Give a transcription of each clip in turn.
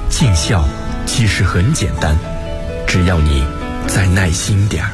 尽孝其实很简单，只要你再耐心点儿。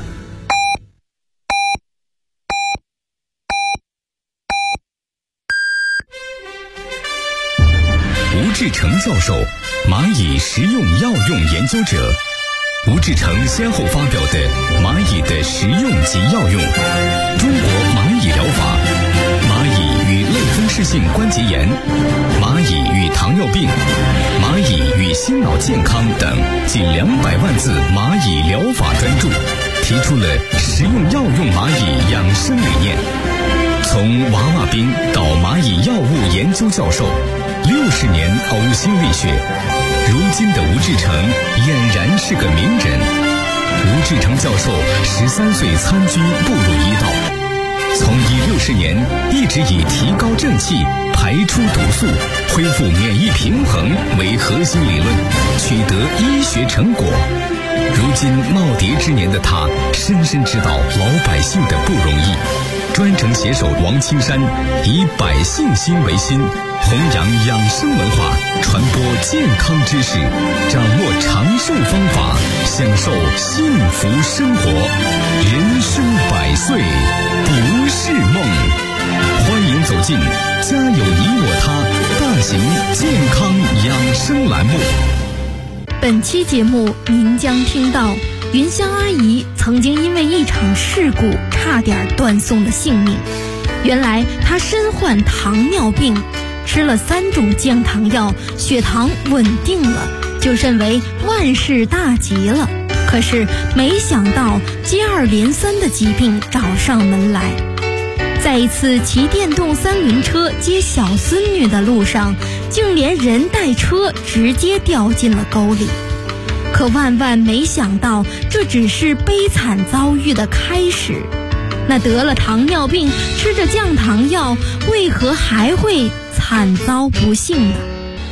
吴志成教授，蚂蚁食用药用研究者。吴志成先后发表的《蚂蚁的食用及药用》、《中国蚂蚁疗法》、《蚂蚁与类风湿性关节炎》、《蚂蚁与糖尿病》、《蚂蚁与心脑健康》等近200万字蚂蚁疗法专著，提出了食用药用蚂蚁养生理念。从娃娃兵到蚂蚁药物研究教授，60年呕心沥血，如今的吴志成俨然是个名人。吴志成教授13岁参军步入医道，从医60年一直以提高正气、排出毒素、恢复免疫平衡为核心理论，取得医学成果。如今耄耋之年的他，深深知道老百姓的不容易。专程携手王青山，以百姓心为心，弘扬养生文化，传播健康知识，掌握长寿方法，享受幸福生活。人生100岁不是梦。欢迎走进家有你我他大型健康养生栏目。 本期节目您将听到云香阿姨曾经因为一场事故差点断送了性命。原来她身患糖尿病，吃了3种降糖药，血糖稳定了，就认为万事大吉了。可是没想到接二连三的疾病找上门来。在一次骑电动3轮车接小孙女的路上，竟连人带车直接掉进了沟里。可万万没想到，这只是悲惨遭遇的开始。那得了糖尿病，吃着降糖药，为何还会惨遭不幸呢？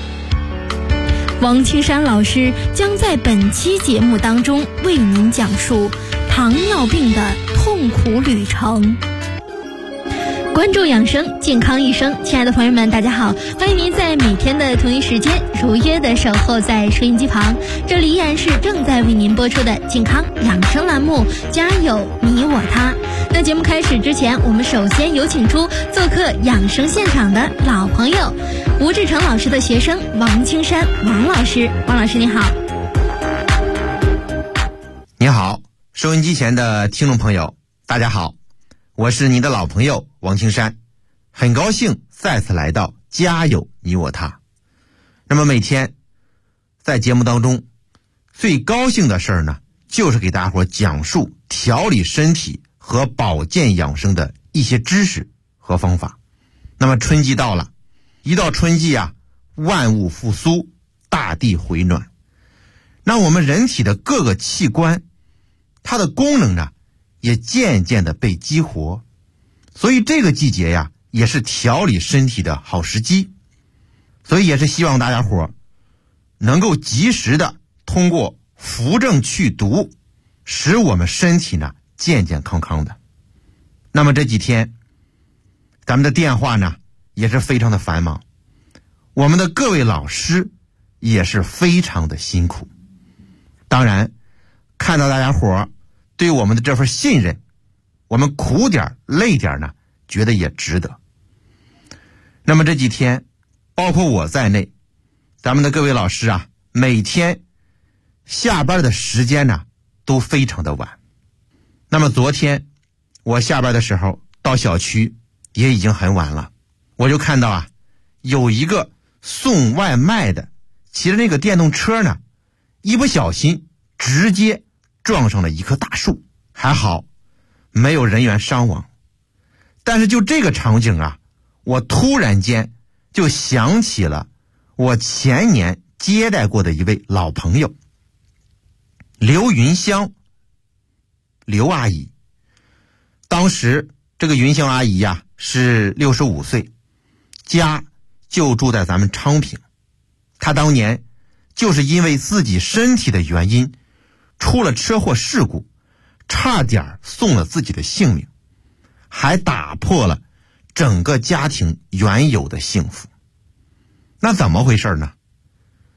王青山老师将在本期节目当中为您讲述糖尿病的痛苦旅程。关注养生，健康一生。亲爱的朋友们，大家好，欢迎您在每天的同一时间如约的守候在收音机旁。这里依然是正在为您播出的健康养生栏目，家有你我他。那节目开始之前，我们首先有请出做客养生现场的老朋友，吴志成老师的学生王青山王老师。王老师你好。 你好，收音机前的听众朋友大家好，我是你的老朋友王青山，很高兴再次来到家有你我他。那么每天在节目当中最高兴的事儿呢，就是给大伙讲述调理身体和保健养生的一些知识和方法。那么春季到了，一到春季啊，万物复苏，大地回暖，那我们人体的各个器官它的功能呢也渐渐的被激活，所以这个季节呀也是调理身体的好时机。所以也是希望大家伙能够及时的通过扶正祛毒，使我们身体呢健健康康的。那么这几天咱们的电话呢也是非常的繁忙，我们的各位老师也是非常的辛苦。当然看到大家伙对我们的这份信任，我们苦点累点呢觉得也值得。那么这几天包括我在内，咱们的各位老师啊，每天下班的时间呢都非常的晚。那么昨天我下班的时候到小区也已经很晚了，我就看到啊有一个送外卖的骑着那个电动车呢，一不小心直接撞上了一棵大树，还好没有人员伤亡。但是就这个场景啊，我突然间就想起了我前年接待过的一位老朋友刘云香刘阿姨。当时这个云香阿姨呀是65岁，家就住在咱们昌平。她当年就是因为自己身体的原因出了车祸事故，差点送了自己的性命，还打破了整个家庭原有的幸福。那怎么回事呢？当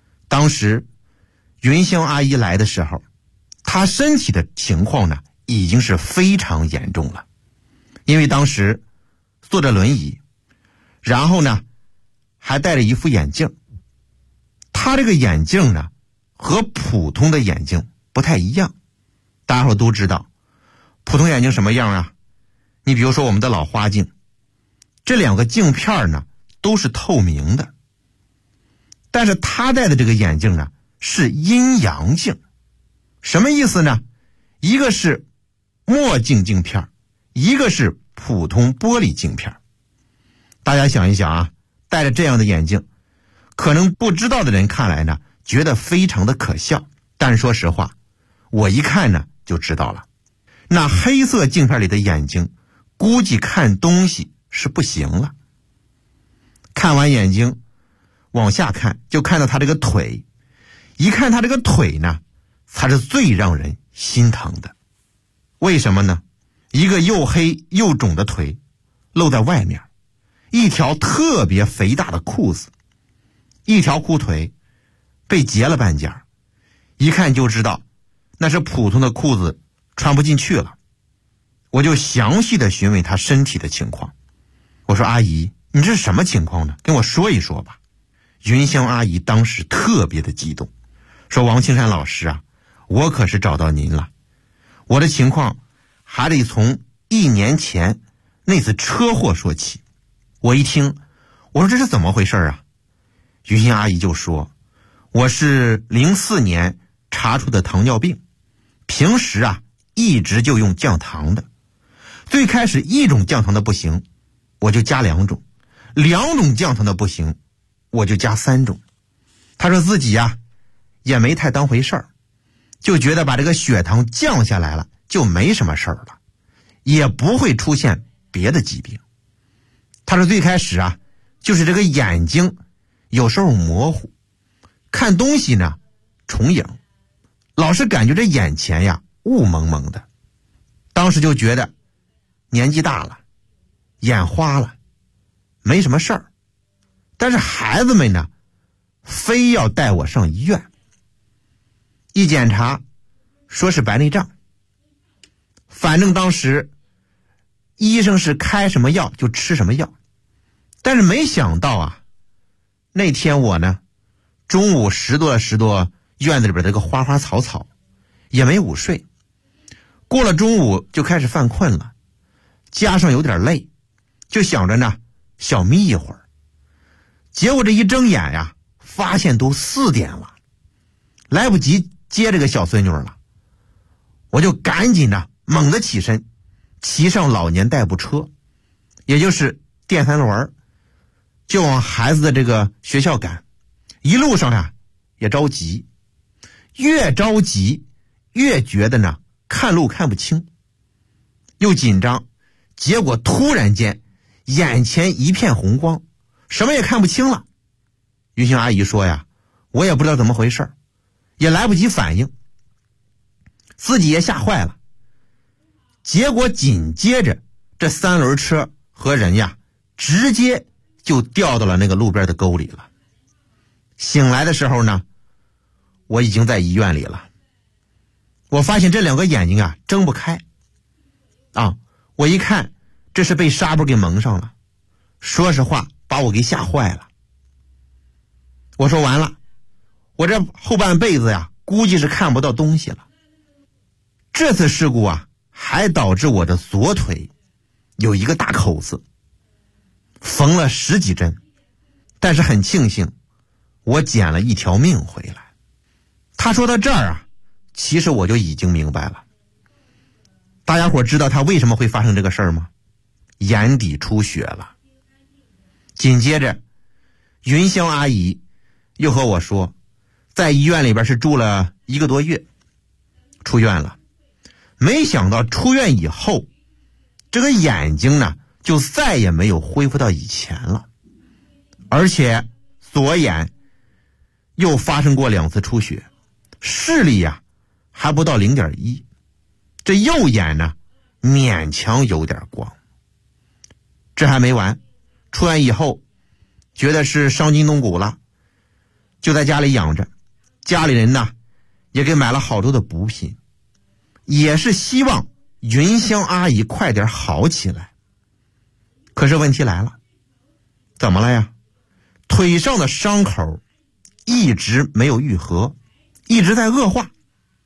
当时云香阿姨来的时候，她身体的情况呢已经是非常严重了，因为当时坐着轮椅，然后呢还戴着一副眼镜。她这个眼镜呢和普通的眼镜不太一样，大家伙都知道普通眼镜什么样啊？你比如说我们的老花镜，这两个镜片呢都是透明的，但是她戴的这个眼镜呢是阴阳镜。什么意思呢？一个是墨镜镜片，一个是普通玻璃镜片。大家想一想啊，戴着这样的眼镜，可能不知道的人看来呢觉得非常的可笑，但是说实话，我一看呢就知道了，那黑色镜片里的眼睛估计看东西是不行了。看完眼睛往下看，就看到他这个腿，一看他这个腿呢才是最让人心疼的。为什么呢？一个又黑又肿的腿露在外面，一条特别肥大的裤子，一条裤腿被截了半截，一看就知道那是普通的裤子穿不进去了。我就详细的询问他身体的情况，我说阿姨，你这是什么情况呢？跟我说一说吧。云香阿姨当时特别的激动，说王青山老师啊，我可是找到您了，我的情况还得从1年前那次车祸说起。我一听，我说这是怎么回事啊？云香阿姨就说，我是04年查出的糖尿病，平时啊一直就用降糖的，最开始1种降糖的不行，我就加2种，2种降糖的不行，我就加3种。他说自己呀也没太当回事儿，就觉得把这个血糖降下来了就没什么事儿了，也不会出现别的疾病。他说最开始啊就是这个眼睛有时候模糊，看东西呢重影，老是感觉这眼前呀雾蒙蒙的，当时就觉得年纪大了，眼花了，没什么事儿。但是孩子们呢非要带我上医院，一检查说是白内障，反正当时医生是开什么药就吃什么药。但是没想到啊，那天我呢中午拾掇院子里边这个花花草草，也没午睡，过了中午就开始犯困了，加上有点累，就想着呢小眯一会儿。结果这一睁眼呀，发现都4点了，来不及接这个小孙女了，我就赶紧呢猛地起身，骑上老年代步车，也就是电3轮，就往孩子的这个学校赶。一路上呀也着急，越着急越觉得呢看路看不清，又紧张，结果突然间眼前一片红光，什么也看不清了。云香阿姨说呀，我也不知道怎么回事，也来不及反应，自己也吓坏了。结果紧接着这3轮车和人呀直接就掉到了那个路边的沟里了。醒来的时候呢，我已经在医院里了。我发现这2个眼睛啊睁不开啊，我一看这是被纱布给蒙上了，说实话把我给吓坏了。我说完了，我这后半辈子呀估计是看不到东西了。这次事故啊还导致我的左腿有一个大口子，缝了10几针，但是很庆幸我捡了一条命回来。他说到这儿啊，其实我就已经明白了。大家伙知道他为什么会发生这个事儿吗？眼底出血了。紧接着云香阿姨又和我说，在医院里边是住了1个多月，出院了。没想到出院以后，这个眼睛呢就再也没有恢复到以前了，而且左眼又发生过2次出血，视力呀还不到 0.1， 这右眼呢勉强有点光。这还没完，出院以后觉得是伤筋动骨了，就在家里养着， 家里人呢也给买了好多的补品，也是希望云香阿姨快点好起来。可是问题来了，怎么了呀？腿上的伤口一直没有愈合，一直在恶化，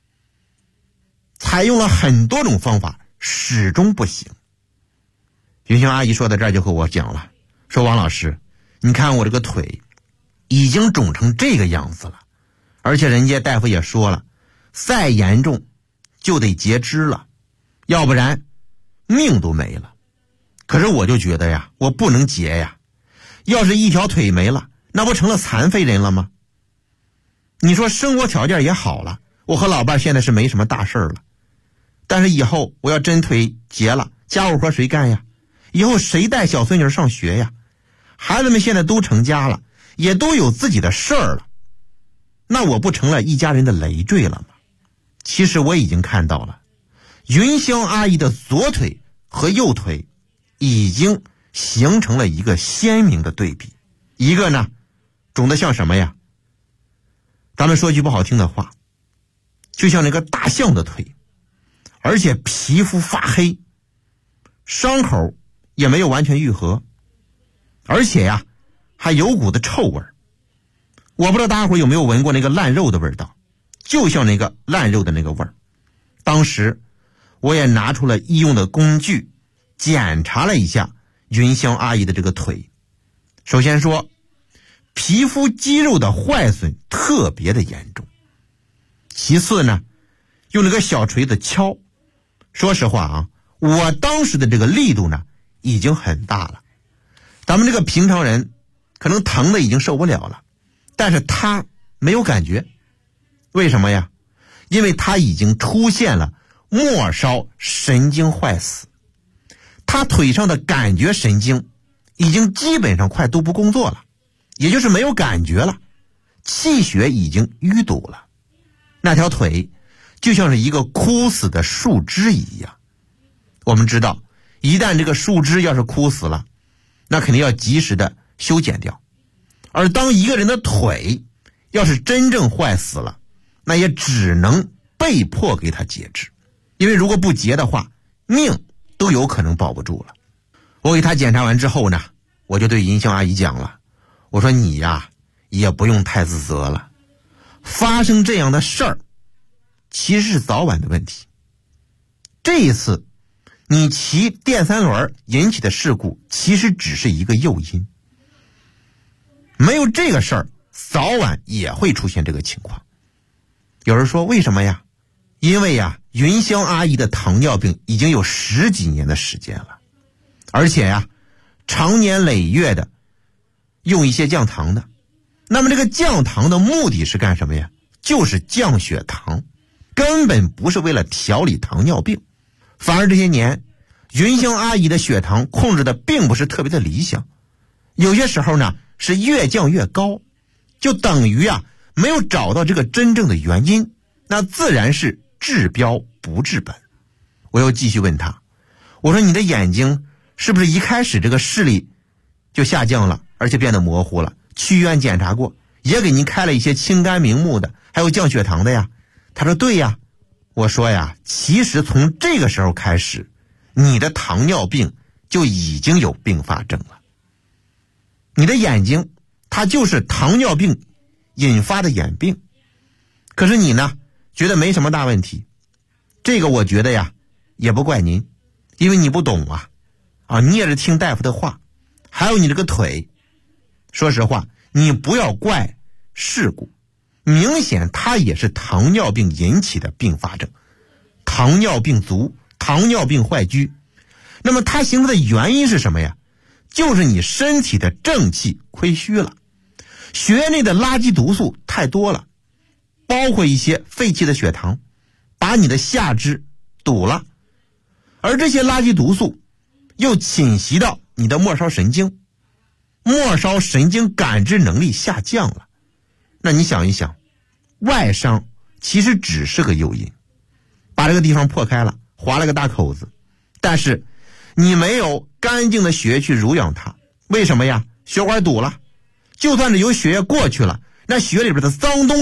采用了很多种方法，始终不行。云香阿姨说到这儿就和我讲了，说王老师，你看我这个腿已经肿成这个样子了，而且人家大夫也说了，再严重就得截肢了，要不然命都没了。可是我就觉得呀，我不能截呀，要是一条腿没了，那不成了残废人了吗？你说生活条件也好了，我和老伴现在是没什么大事了，但是以后我要真腿截了，家务活谁干呀？以后谁带小孙女上学呀？孩子们现在都成家了，也都有自己的事儿了，那我不成了一家人的累赘了吗？其实我已经看到了，云香阿姨的左腿和右腿已经形成了一个鲜明的对比，一个呢肿得像什么呀？咱们说句不好听的话，就像那个大象的腿，而且皮肤发黑，伤口也没有完全愈合，而且呀还有股子臭味。我不知道大家伙有没有闻过那个烂肉的味道，就像那个烂肉的那个味儿。当时我也拿出了医用的工具检查了一下云香阿姨的这个腿。首先说，皮肤肌肉的坏损特别的严重。其次呢，用那个小锤子敲，说实话啊，我当时的这个力度呢已经很大了，咱们这个平常人可能疼的已经受不了了，但是他没有感觉。为什么呀？因为他已经出现了末梢神经坏死，他腿上的感觉神经已经基本上快都不工作了，也就是没有感觉了，气血已经淤堵了，那条腿就像是一个枯死的树枝一样。我们知道，一旦这个树枝要是枯死了，那肯定要及时的修剪掉。而当一个人的腿要是真正坏死了，那也只能被迫给他截肢，因为如果不截的话，命都有可能保不住了。我给他检查完之后呢，我就对云香阿姨讲了，我说你呀也不用太自责了，发生这样的事儿其实是早晚的问题。这一次你骑电三轮引起的事故其实只是一个诱因，没有这个事儿早晚也会出现这个情况。有人说为什么呀？因为呀云香阿姨的糖尿病已经有10几年的时间了，而且呀长年累月的用一些降糖的。那么这个降糖的目的是干什么呀？就是降血糖，根本不是为了调理糖尿病。反而这些年云香阿姨的血糖控制的并不是特别的理想，有些时候呢是越降越高，就等于没有找到这个真正的原因，那自然是治标不治本。我又继续问他，我说你的眼睛是不是一开始这个视力就下降了，而且变得模糊了？去医院检查过，也给您开了一些清肝明目的，还有降血糖的呀。他说对呀。我说呀，其实从这个时候开始，你的糖尿病就已经有并发症了。你的眼睛它就是糖尿病引发的眼病，可是你呢觉得没什么大问题。这个我觉得呀也不怪您，因为你不懂啊，你也是听大夫的话。还有你这个腿，说实话你不要怪事故，明显它也是糖尿病引起的并发症，糖尿病足，糖尿病坏疽。那么它形成的原因是什么呀？就是你身体的正气亏虚了，血液内的垃圾毒素太多了，包括一些废弃的血糖，把你的下肢堵了，而这些垃圾毒素又侵袭到你的末梢神经，末梢神经感知能力下降了。那你想一想，外伤其实只是个诱因，把这个地方破开了，划了个大口子，但是你没有干净的血液去濡养它，为什么呀？血管堵了，就算是有血液过去了，那血里边的脏东西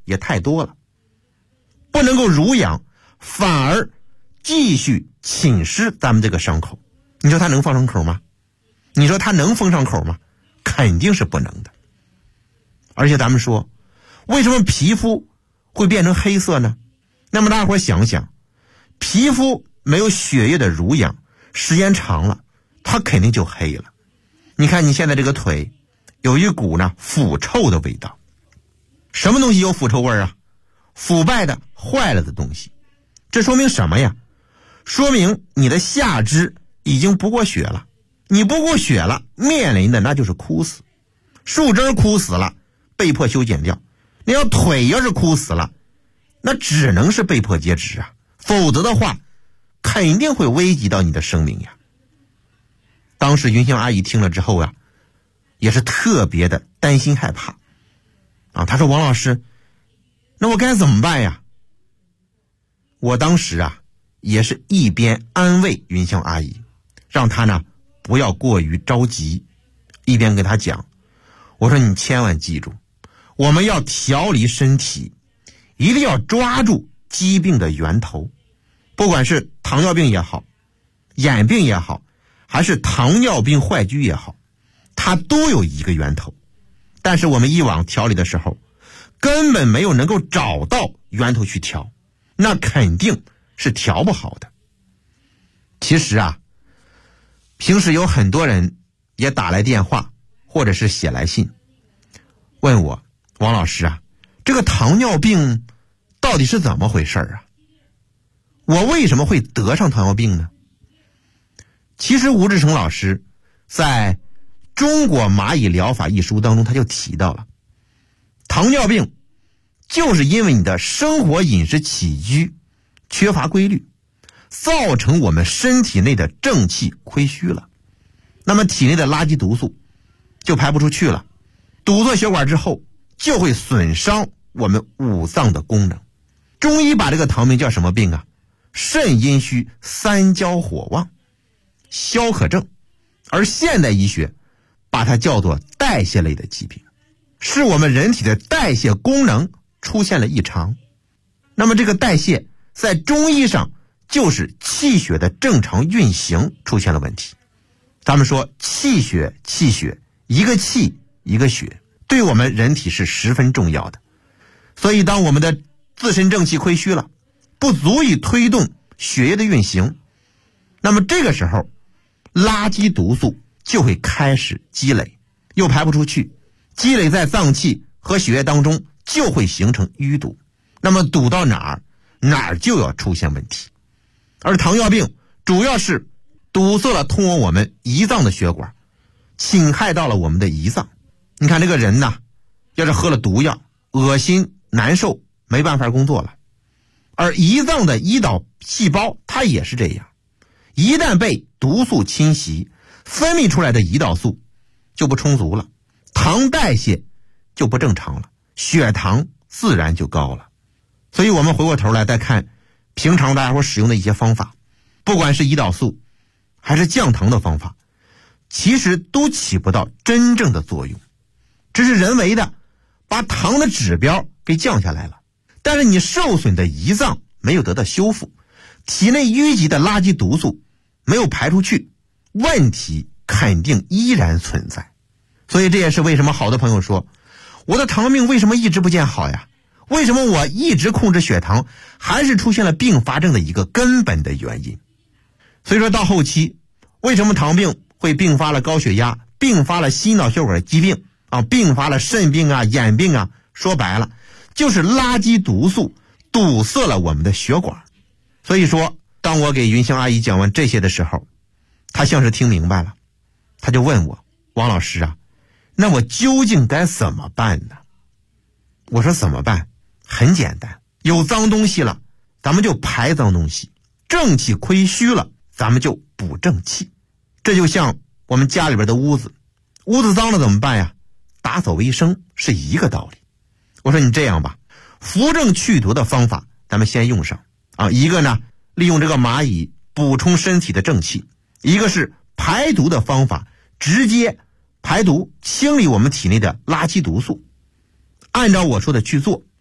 也太多了，不能够濡养，反而继续侵蚀咱们这个伤口。你说它能放上口吗？你说它能封上口吗？肯定是不能的。而且咱们说，为什么皮肤会变成黑色呢？那么大伙想想，皮肤没有血液的濡养，时间长了它肯定就黑了。你看你现在这个腿有一股呢腐臭的味道。什么东西有腐臭味啊？腐败的坏了的东西。这说明什么呀？说明你的下肢已经不过血了。你不过血了，面临的那就是枯死。树枝枯死了，被迫修剪掉。那要腿要是枯死了，那只能是被迫截肢啊，否则的话肯定会危及到你的生命呀。当时云香阿姨听了之后啊，也是特别的担心害怕啊。她说：“王老师，那我该怎么办呀？”我当时啊也是一边安慰云香阿姨，让她呢不要过于着急，一边跟她讲，我说你千万记住，我们要调理身体，一定要抓住疾病的源头，不管是糖尿病也好，眼病也好，还是糖尿病坏疽也好，它都有一个源头。但是我们以往调理的时候根本没有能够找到源头去调，那肯定是调不好的。其实啊，平时有很多人也打来电话或者是写来信问我，王老师啊，这个糖尿病到底是怎么回事啊？我为什么会得上糖尿病呢？其实吴志成老师在《中国蚂蚁疗法》一书当中他就提到了，糖尿病就是因为你的生活饮食起居缺乏规律，造成我们身体内的正气亏虚了，那么体内的垃圾毒素就排不出去了，堵塞血管之后就会损伤我们五脏的功能。中医把这个糖病叫什么病啊？肾阴虚三焦火旺消渴症，而现代医学把它叫做代谢类的疾病，是我们人体的代谢功能出现了异常。那么这个代谢在中医上就是气血的正常运行出现了问题。咱们说气血，一个气一个血，对我们人体是十分重要的。所以当我们的自身正气亏虚了，不足以推动血液的运行，那么这个时候垃圾毒素就会开始积累，又排不出去，积累在脏器和血液当中就会形成淤堵，那么堵到哪儿就要出现问题。而糖尿病主要是堵塞了通往我们胰脏的血管，侵害到了我们的胰脏。你看这个人呐，要是喝了毒药，恶心难受，没办法工作了。而胰脏的胰岛细胞它也是这样，一旦被毒素侵袭，分泌出来的胰岛素就不充足了，糖代谢就不正常了，血糖自然就高了。所以我们回过头来再看平常大家伙使用的一些方法，不管是胰岛素还是降糖的方法，其实都起不到真正的作用，只是人为的把糖的指标给降下来了，但是你受损的胰脏没有得到修复，体内淤积的垃圾毒素没有排出去，问题肯定依然存在。所以这也是为什么好多朋友说，我的糖尿病为什么一直不见好呀？为什么我一直控制血糖还是出现了并发症的一个根本的原因。所以说到后期，为什么糖尿病会并发了高血压，并发了心脑血管疾病啊，并发了肾病啊、眼病啊，说白了就是垃圾毒素堵塞了我们的血管。所以说当我给云香阿姨讲完这些的时候，她像是听明白了，她就问我，王老师啊，那我究竟该怎么办呢？我说怎么办？很简单，有脏东西了咱们就排脏东西，正气亏虚了咱们就补正气。这就像我们家里边的屋子脏了怎么办呀？打扫卫生是一个道理。我说你这样吧，扶正去毒的方法咱们先用上啊，一个呢利用这个蚂蚁补充身体的正气，一个是排毒的方法，直接排毒清理我们体内的垃圾毒素。按照我说的去做，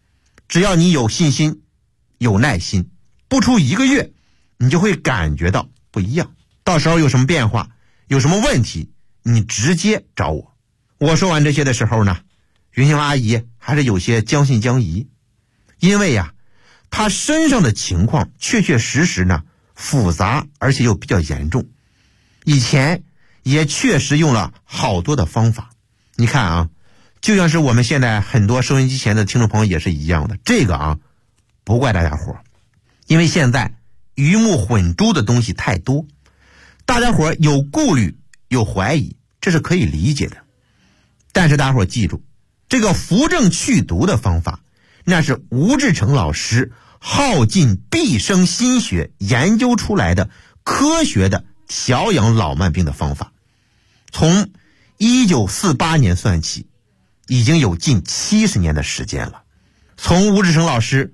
只要你有信心有耐心，不出1个月你就会感觉到不一样。到时候有什么变化有什么问题你直接找我。我说完这些的时候呢，云香阿姨还是有些将信将疑，因为呀她身上的情况确确实实呢复杂而且又比较严重，以前也确实用了好多的方法。你看啊，就像是我们现在很多收音机前的听众朋友也是一样的，这个啊不怪大家伙，因为现在鱼目混珠的东西太多，大家伙有顾虑有怀疑，这是可以理解的。但是大家伙记住，这个扶正祛毒的方法那是吴志成老师耗尽毕生心血研究出来的科学的调养老慢病的方法。从1948年算起，已经有近70年的时间了。从吴志成老师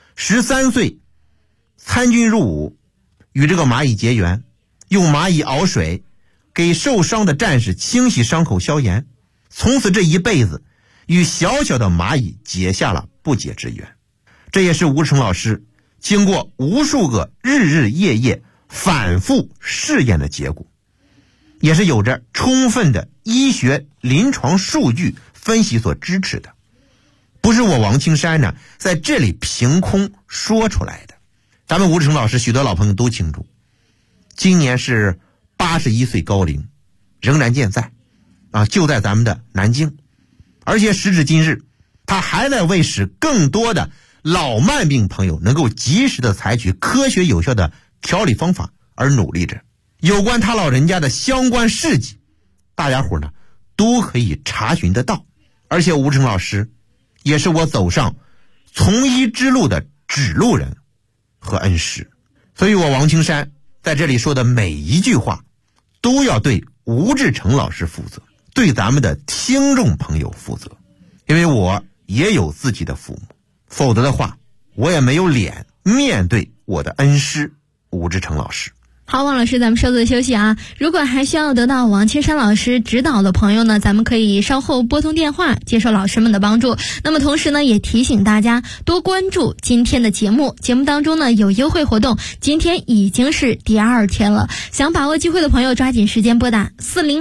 13岁参军入伍，与这个蚂蚁结缘，用蚂蚁熬水给受伤的战士清洗伤口消炎，从此这一辈子与小小的蚂蚁结下了不解之缘。这也是吴志成老师经过无数个日日夜夜反复试验的结果，也是有着充分的医学临床数据分析所支持的，不是我王青山呢在这里凭空说出来的。咱们吴志成老师许多老朋友都清楚，今年是81岁高龄，仍然健在啊，就在咱们的南京。而且时至今日，他还在为使更多的老慢病朋友能够及时的采取科学有效的调理方法而努力着。有关他老人家的相关事迹，大家伙呢都可以查询得到。而且吴志成老师也是我走上从医之路的指路人和恩师，所以我王青山在这里说的每一句话都要对吴志成老师负责，对咱们的听众朋友负责，因为我也有自己的父母，否则的话我也没有脸面对我的恩师吴志成老师。 好，王老师，咱们稍作休息啊。如果还需要得到王青山老师指导的朋友呢，咱们可以稍后拨通电话接受老师们的帮助。那么同时呢，也提醒大家多关注今天的节目，节目当中呢有优惠活动，今天已经是第2天了。想把握机会的朋友抓紧时间拨打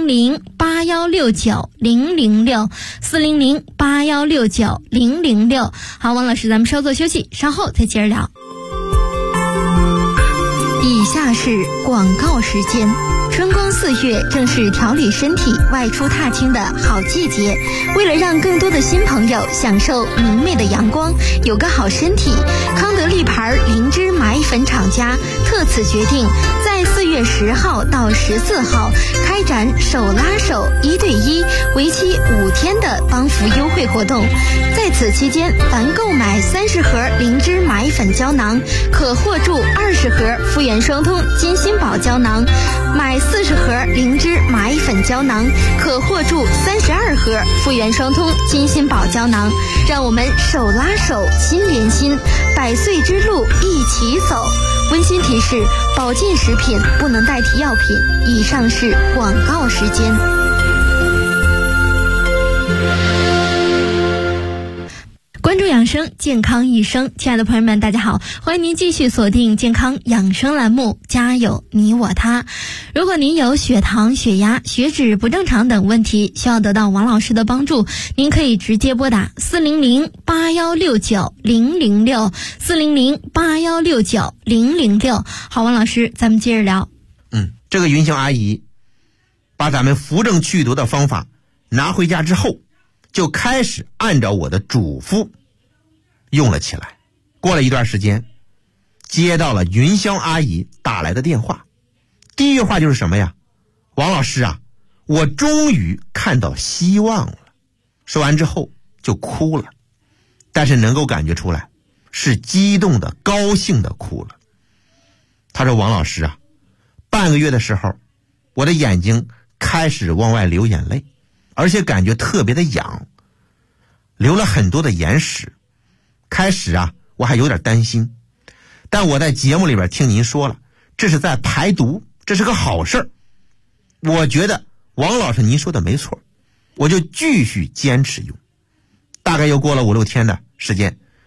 400-8169-006 400-8169-006。好，王老师，咱们稍作休息，稍后再接着聊。以下是广告时间。春光4月正是调理身体外出踏青的好季节，为了让更多的新朋友享受明媚的阳光，有个好身体，康德利牌灵芝蚂蚁粉厂家特此决定在4月10号到14号开展手拉手1对1为期5天的帮扶优惠活动。在此期间，凡购买30盒灵芝蚂蚁粉胶囊，可获助20盒复原双通金心宝胶囊，买40盒灵芝蚂蚁粉胶囊，可获助32盒复原双通金心宝胶囊。让我们手拉手，心连心，100岁之路一起走。温馨提示：保健食品不能代替药品。以上是广告时间。关注养生，健康一生。亲爱的朋友们，大家好，欢迎您继续锁定健康养生栏目，家有你我他。如果您有血糖、血压、血脂不正常等问题，需要得到王老师的帮助，您可以直接拨打400-8169-006 400-8169-006。好，王老师，咱们接着聊。 这个云香阿姨把咱们扶正祛毒的方法拿回家之后，就开始按照我的嘱咐用了起来。过了一段时间，接到了云香阿姨打来的电话，第一句话就是什么呀？王老师啊，我终于看到希望了。说完之后就哭了，但是能够感觉出来是激动的、高兴的哭了。他说，王老师啊，半个月的时候，我的眼睛开始往外流眼泪，而且感觉特别的痒，流了很多的眼屎。开始啊，我还有点担心，但我在节目里边听您说了，这是在排毒，这是个好事儿。我觉得王老师您说的没错，我就继续坚持用。大概又过了5-6天的时间，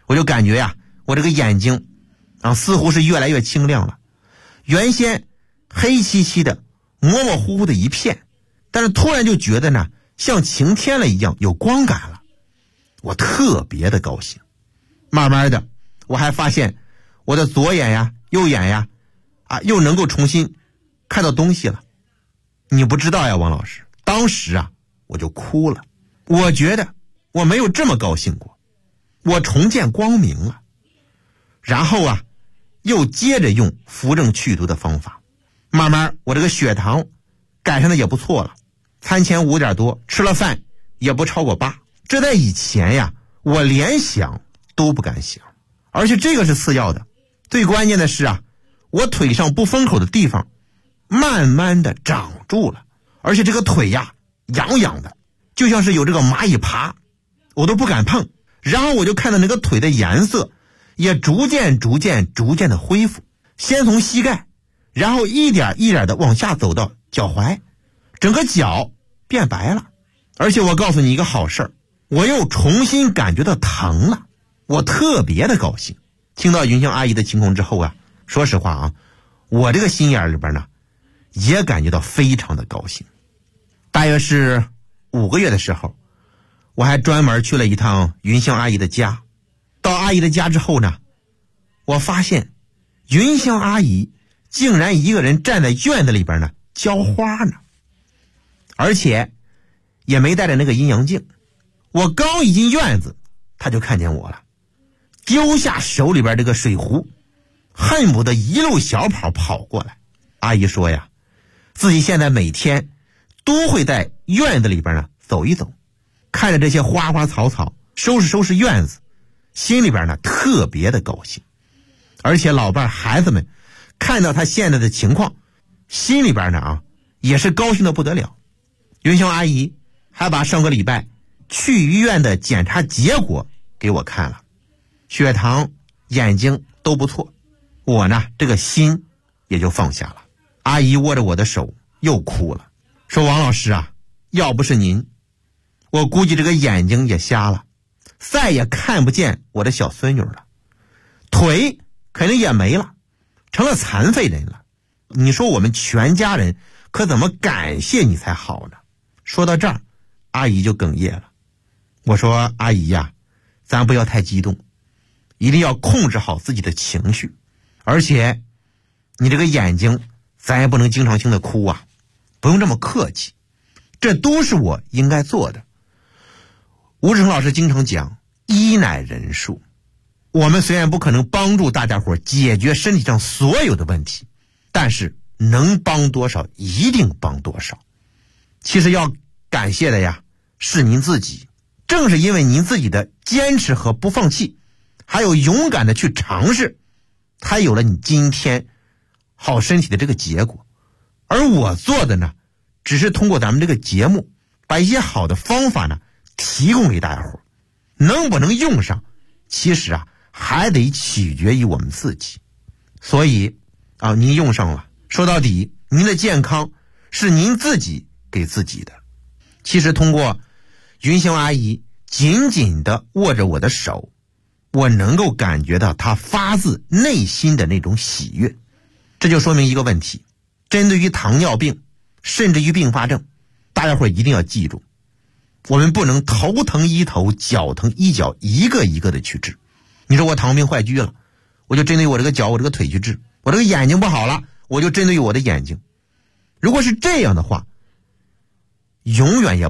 我就感觉呀，我这个眼睛似乎是越来越清亮了。原先黑漆漆的模模糊糊的一片，但是突然就觉得呢像晴天了一样，有光感了。我特别的高兴。慢慢的我还发现我的左眼呀右眼呀又能够重新看到东西了。你不知道呀，王老师，当时我就哭了。我觉得我没有这么高兴过，我重见光明了。然后又接着用扶正祛毒的方法，慢慢我这个血糖改善的也不错了，餐前5点多，吃了饭也不超过8。这在以前呀，我连想都不敢想。而且这个是次要的，最关键的是我腿上不封口的地方慢慢的长住了，而且这个腿痒痒的，就像是有这个蚂蚁爬，我都不敢碰。然后我就看到那个腿的颜色也逐渐的恢复，先从膝盖，然后一点一点的往下走到脚踝，整个脚变白了。而且我告诉你一个好事儿，我又重新感觉到疼了，我特别的高兴。听到云香阿姨的情况之后说实话我这个心眼里边呢也感觉到非常的高兴。大约是5个月的时候，我还专门去了一趟云香阿姨的家。到阿姨的家之后呢，我发现云香阿姨竟然一个人站在院子里边呢浇花呢，而且也没带着那个阴阳镜。我刚一进院子，她就看见我了，丢下手里边这个水壶，恨不得一路小跑过来。阿姨说呀，自己现在每天都会在院子里边呢走一走，看着这些花花草草，收拾院子，心里边呢特别的高兴。而且老伴孩子们看到他现在的情况，心里边呢也是高兴的不得了。云香阿姨还把上个礼拜去医院的检查结果给我看了，血糖眼睛都不错。我呢这个心也就放下了。阿姨握着我的手又哭了，说王老师要不是您，我估计这个眼睛也瞎了，再也看不见我的小孙女了，腿肯定也没了，成了残废人了。你说我们全家人可怎么感谢你才好呢？说到这儿，阿姨就哽咽了。我说阿姨咱不要太激动，一定要控制好自己的情绪，而且你这个眼睛咱也不能经常性的哭不用这么客气，这都是我应该做的。吴志成老师经常讲医乃人术，我们虽然不可能帮助大家伙解决身体上所有的问题，但是能帮多少一定帮多少。其实要感谢的是您自己，正是因为您自己的坚持和不放弃，还有勇敢的去尝试，才有了你今天好身体的这个结果。而我做的呢，只是通过咱们这个节目把一些好的方法呢提供给大家伙，能不能用上其实还得取决于我们自己。所以您用上了，说到底您的健康是您自己给自己的。其实通过云香阿姨紧紧地握着我的手，我能够感觉到她发自内心的那种喜悦。这就说明一个问题，针对于糖尿病甚至于并发症，大家伙一定要记住，我们不能头疼医头，脚疼医脚，一个一个的去治。你说我糖病坏疽了，我就针对我这个脚我这个腿去治，我这个眼睛不好了，我就针对于我的眼睛。如果是这样的话，永远也